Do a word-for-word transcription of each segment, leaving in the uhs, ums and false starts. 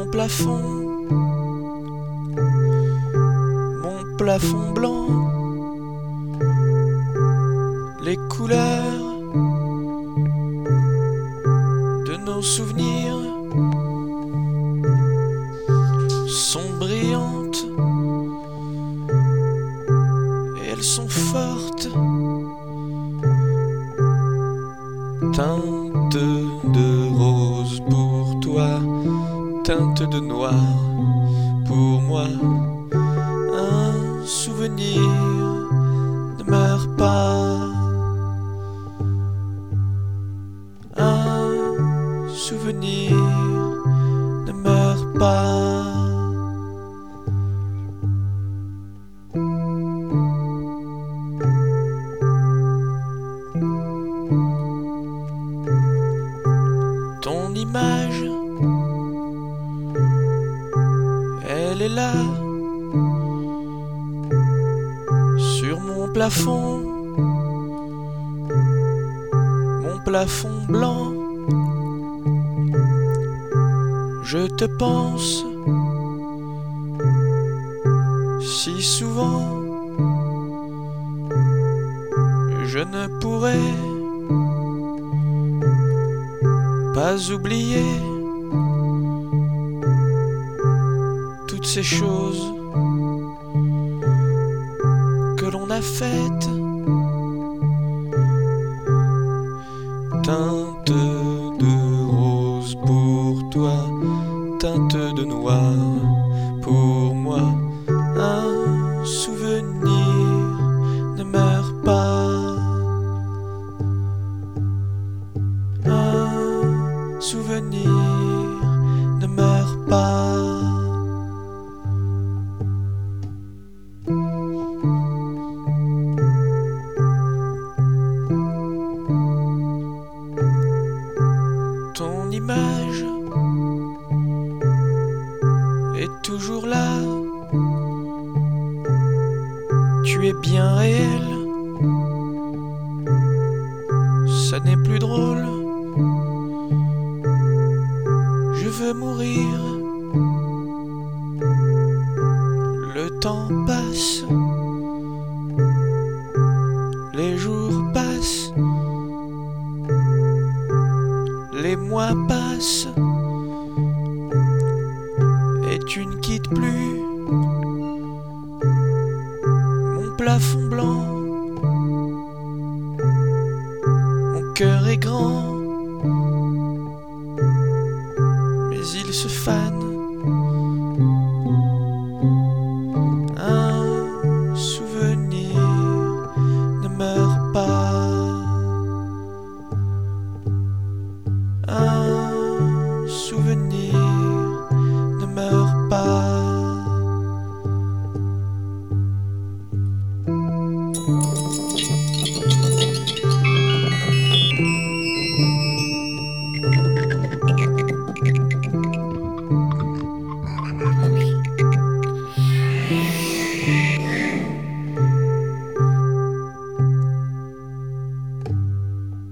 mon plafond, mon plafond blanc, les couleurs de nos souvenirs sont brillantes et elles sont fortes, teinte de rose pour toi, teinte de noir pour moi. Un souvenir ne meurt pas, un souvenir ne meurt pas. Ton image, elle est là, sur mon plafond, mon plafond blanc. Je te pense si souvent, je ne pourrais pas oublier toutes ces choses que l'on a faites. Teinte de rose pour toi, teinte de noir pour moi. Un souvenir ne meurt pas, un souvenir ne meurt pas. Ton image est toujours là, tu es bien réel, ça n'est plus drôle. Je veux mourir, le temps passe, les jours passent, les mois passent, et tu ne quittes plus mon plafond blanc. Mon cœur est grand, mais il se fane. Un souvenir ne meurt pas, un souvenir ne meurt pas.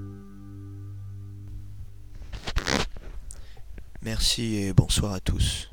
Merci et bonsoir à tous.